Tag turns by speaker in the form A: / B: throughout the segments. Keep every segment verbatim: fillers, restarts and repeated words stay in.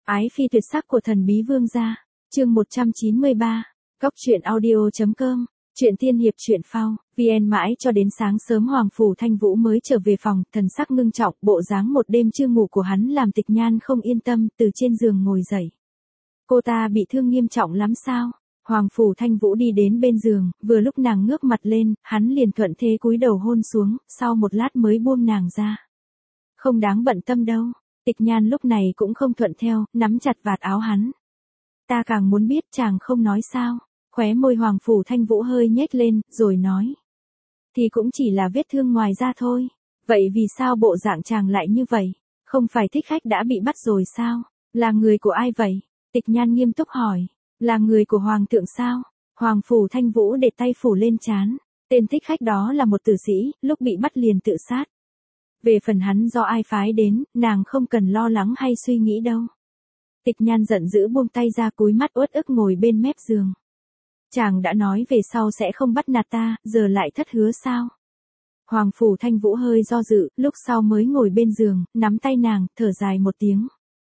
A: Ái phi tuyệt sắc của thần bí vương gia. Chương một trăm chín mươi ba. Góc truyện audio chấm com. Truyện tiên hiệp truyện phao. vê en mãi cho đến sáng sớm Hoàng Phủ Thanh Vũ mới trở về phòng, thần sắc ngưng trọng, bộ dáng một đêm chưa ngủ của hắn làm Tịch Nhan không yên tâm, từ trên giường ngồi dậy. Cô ta bị thương nghiêm trọng lắm sao? Hoàng Phủ Thanh Vũ đi đến bên giường, vừa lúc nàng ngước mặt lên, hắn liền thuận thế cúi đầu hôn xuống, sau một lát mới buông nàng ra. Không đáng bận tâm đâu. Tịch Nhan lúc này cũng không thuận theo, nắm chặt vạt áo hắn. Ta càng muốn biết chàng không nói sao. Khóe môi Hoàng Phủ Thanh Vũ hơi nhếch lên, rồi nói. Thì cũng chỉ là vết thương ngoài da thôi. Vậy vì sao bộ dạng chàng lại như vậy? Không phải thích khách đã bị bắt rồi sao? Là người của ai vậy? Tịch Nhan nghiêm túc hỏi. Là người của Hoàng thượng sao? Hoàng Phủ Thanh Vũ để tay phủ lên trán. Tên thích khách đó là một tử sĩ, lúc bị bắt liền tự sát. Về phần hắn do ai phái đến, nàng không cần lo lắng hay suy nghĩ đâu. Tịch Nhan giận dữ buông tay ra, cúi mắt uất ức ngồi bên mép giường. Chàng đã nói về sau sẽ không bắt nạt ta, giờ lại thất hứa sao? Hoàng Phủ Thanh Vũ hơi do dự, lúc sau mới ngồi bên giường, nắm tay nàng, thở dài một tiếng.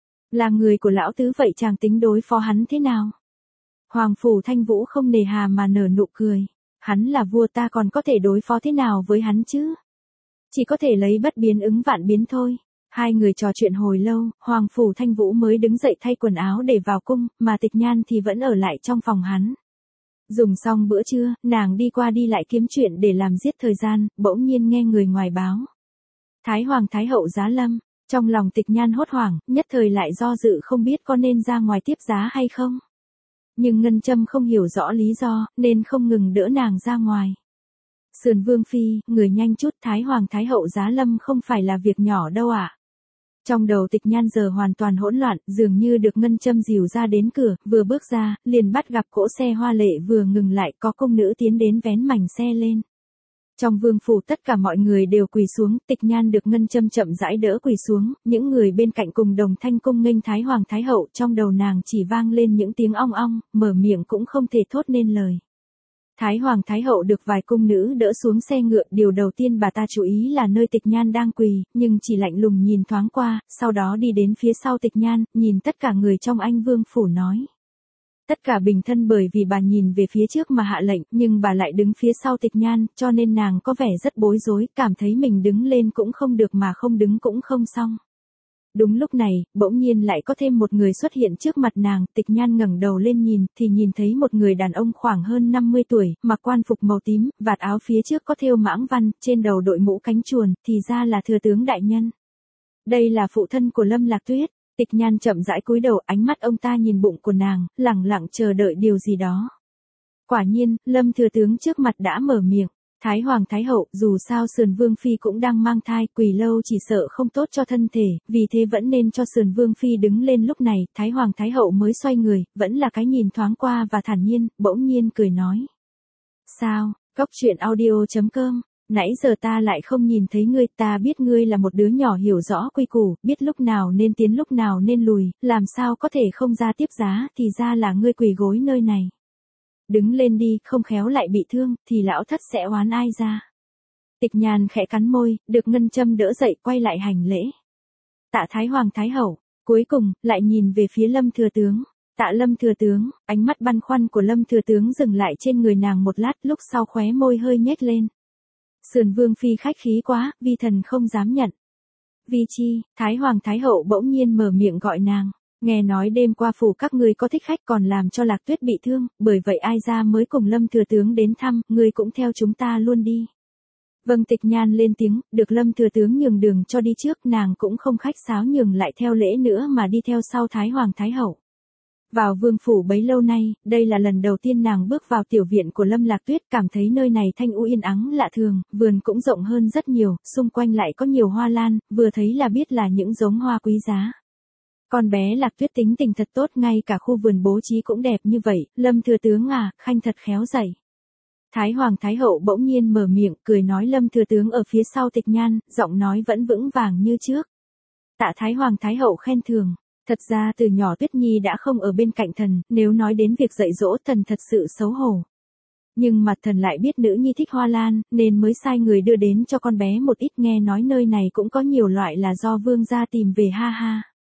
A: Là người của lão tứ vậy chàng tính đối phó hắn thế nào? Hoàng Phủ Thanh Vũ không nề hà mà nở nụ cười. Hắn là vua, ta còn có thể đối phó thế nào với hắn chứ? Chỉ có thể lấy bất biến ứng vạn biến thôi. Hai người trò chuyện hồi lâu, Hoàng Phủ Thanh Vũ mới đứng dậy thay quần áo để vào cung, mà Tịch Nhan thì vẫn ở lại trong phòng hắn. Dùng xong bữa trưa, nàng đi qua đi lại kiếm chuyện để làm giết thời gian, bỗng nhiên nghe người ngoài báo. Thái Hoàng Thái Hậu giá lâm, trong lòng Tịch Nhan hốt hoảng, nhất thời lại do dự không biết có nên ra ngoài tiếp giá hay không. Nhưng Ngân Châm không hiểu rõ lý do, nên không ngừng đỡ nàng ra ngoài. Sườn Vương Phi, người nhanh chút, Thái Hoàng Thái Hậu giá lâm không phải là việc nhỏ đâu ạ. À? Trong đầu Tịch Nhan giờ hoàn toàn hỗn loạn, dường như được Ngân Châm dìu ra đến cửa, vừa bước ra, liền bắt gặp cỗ xe hoa lệ vừa ngừng lại, có công nữ tiến đến vén mảnh xe lên. Trong vương phủ tất cả mọi người đều quỳ xuống, Tịch Nhan được Ngân Châm chậm rãi đỡ quỳ xuống, những người bên cạnh cùng đồng thanh cung nghênh Thái Hoàng Thái Hậu, trong đầu nàng chỉ vang lên những tiếng ong ong, mở miệng cũng không thể thốt nên lời. Thái Hoàng Thái Hậu được vài cung nữ đỡ xuống xe ngựa, điều đầu tiên bà ta chú ý là nơi Tịch Nhan đang quỳ, nhưng chỉ lạnh lùng nhìn thoáng qua, sau đó đi đến phía sau Tịch Nhan, nhìn tất cả người trong Anh Vương phủ nói. Tất cả bình thân bởi vì bà nhìn về phía trước mà hạ lệnh, nhưng bà lại đứng phía sau Tịch Nhan, cho nên nàng có vẻ rất bối rối, cảm thấy mình đứng lên cũng không được mà không đứng cũng không xong. Đúng lúc này, bỗng nhiên lại có thêm một người xuất hiện trước mặt nàng, Tịch Nhan ngẩng đầu lên nhìn, thì nhìn thấy một người đàn ông khoảng hơn năm mươi tuổi, mặc quan phục màu tím, vạt áo phía trước có thêu mãng văn, trên đầu đội mũ cánh chuồn, thì ra là thừa tướng đại nhân. Đây là phụ thân của Lâm Lạc Tuyết. Tịch Nhan chậm rãi cúi đầu, ánh mắt ông ta nhìn bụng của nàng, lẳng lặng chờ đợi điều gì đó. Quả nhiên, Lâm thừa tướng trước mặt đã mở miệng. Thái Hoàng Thái Hậu, dù sao Sườn Vương Phi cũng đang mang thai, quỳ lâu chỉ sợ không tốt cho thân thể, vì thế vẫn nên cho Sườn Vương Phi đứng lên. Lúc này, Thái Hoàng Thái Hậu mới xoay người, vẫn là cái nhìn thoáng qua và thản nhiên, bỗng nhiên cười nói. Sao, góc truyện audio chấm com, nãy giờ ta lại không nhìn thấy ngươi, ta biết ngươi là một đứa nhỏ hiểu rõ quy củ, biết lúc nào nên tiến lúc nào nên lùi, làm sao có thể không ra tiếp giá, thì ra là ngươi quỳ gối nơi này. Đứng lên đi, không khéo lại bị thương, thì lão thất sẽ oán ai ra. Tịch Nhan khẽ cắn môi, được Ngân Châm đỡ dậy quay lại hành lễ. Tạ Thái Hoàng Thái Hậu, cuối cùng, lại nhìn về phía Lâm thừa tướng. Tạ Lâm thừa tướng, ánh mắt băn khoăn của Lâm thừa tướng dừng lại trên người nàng một lát, lúc sau khóe môi hơi nhếch lên. Sườn Vương Phi khách khí quá, vi thần không dám nhận. Vi chi, Thái Hoàng Thái Hậu bỗng nhiên mở miệng gọi nàng. Nghe nói đêm qua phủ các ngươi có thích khách còn làm cho Lạc Tuyết bị thương, bởi vậy ai ra mới cùng Lâm thừa tướng đến thăm, ngươi cũng theo chúng ta luôn đi. Vâng. Tịch Nhan lên tiếng, được Lâm thừa tướng nhường đường cho đi trước, nàng cũng không khách sáo nhường lại theo lễ nữa mà đi theo sau Thái Hoàng Thái Hậu. Vào vương phủ bấy lâu nay, đây là lần đầu tiên nàng bước vào tiểu viện của Lâm Lạc Tuyết, cảm thấy nơi này thanh u yên ắng lạ thường, vườn cũng rộng hơn rất nhiều, xung quanh lại có nhiều hoa lan, vừa thấy là biết là những giống hoa quý giá. Con bé Lạc Tuyết tính tình thật tốt, ngay cả khu vườn bố trí cũng đẹp như vậy, Lâm thừa tướng à, khanh thật khéo dạy. Thái Hoàng Thái Hậu bỗng nhiên mở miệng, cười nói Lâm thừa tướng ở phía sau Tịch Nhan, giọng nói vẫn vững vàng như trước. Tạ Thái Hoàng Thái Hậu khen thường. Thật ra từ nhỏ Tuyết Nhi đã không ở bên cạnh thần, nếu nói đến việc dạy dỗ thần thật sự xấu hổ. Nhưng mà thần lại biết nữ nhi thích hoa lan, nên mới sai người đưa đến cho con bé một ít, nghe nói nơi này cũng có nhiều loại là do vương gia tìm về ha ha.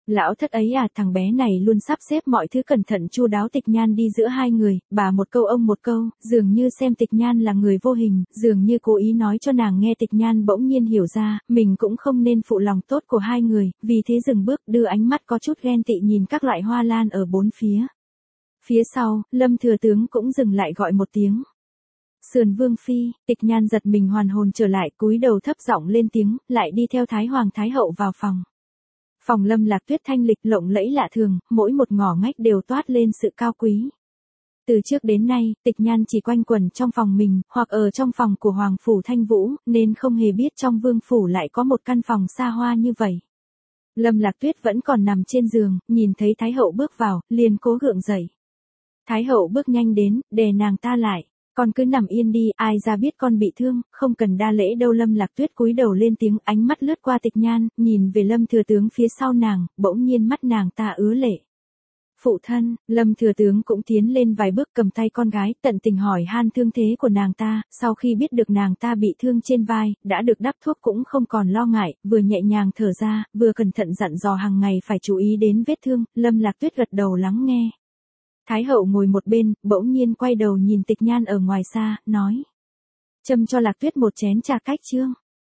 A: Lão thất ấy à, thằng bé này luôn sắp xếp mọi thứ cẩn thận chu đáo. Tịch Nhan đi giữa hai người, bà một câu ông một câu, dường như xem Tịch Nhan là người vô hình, dường như cố ý nói cho nàng nghe. Tịch Nhan bỗng nhiên hiểu ra, mình cũng không nên phụ lòng tốt của hai người, vì thế dừng bước, đưa ánh mắt có chút ghen tị nhìn các loại hoa lan ở bốn phía. Phía sau, Lâm Thừa Tướng cũng dừng lại gọi một tiếng. Sườn Vương Phi. Tịch Nhan giật mình hoàn hồn trở lại, cúi đầu thấp giọng lên tiếng, lại đi theo Thái Hoàng Thái Hậu vào phòng. Phòng Lâm Lạc Tuyết thanh lịch lộng lẫy lạ thường, mỗi một ngõ ngách đều toát lên sự cao quý. Từ trước đến nay, Tịch Nhan chỉ quanh quẩn trong phòng mình, hoặc ở trong phòng của Hoàng Phủ Thanh Vũ, nên không hề biết trong Vương Phủ lại có một căn phòng xa hoa như vậy. Lâm Lạc Tuyết vẫn còn nằm trên giường, nhìn thấy Thái Hậu bước vào, liền cố gượng dậy. Thái Hậu bước nhanh đến, đè nàng ta lại. Con cứ nằm yên đi, ai ra biết con bị thương, không cần đa lễ đâu. Lâm Lạc Tuyết cúi đầu lên tiếng, ánh mắt lướt qua Tịch Nhan, nhìn về Lâm Thừa Tướng phía sau nàng, bỗng nhiên mắt nàng ta ứa lệ. Phụ thân. Lâm Thừa Tướng cũng tiến lên vài bước, cầm tay con gái, tận tình hỏi han thương thế của nàng ta. Sau khi biết được nàng ta bị thương trên vai, đã được đắp thuốc cũng không còn lo ngại, vừa nhẹ nhàng thở ra, vừa cẩn thận dặn dò hàng ngày phải chú ý đến vết thương. Lâm Lạc Tuyết gật đầu lắng nghe. Thái Hậu ngồi một bên, bỗng nhiên quay đầu nhìn Tịch Nhan ở ngoài xa, nói. Châm cho Lạc Tuyết một chén trà cách chương.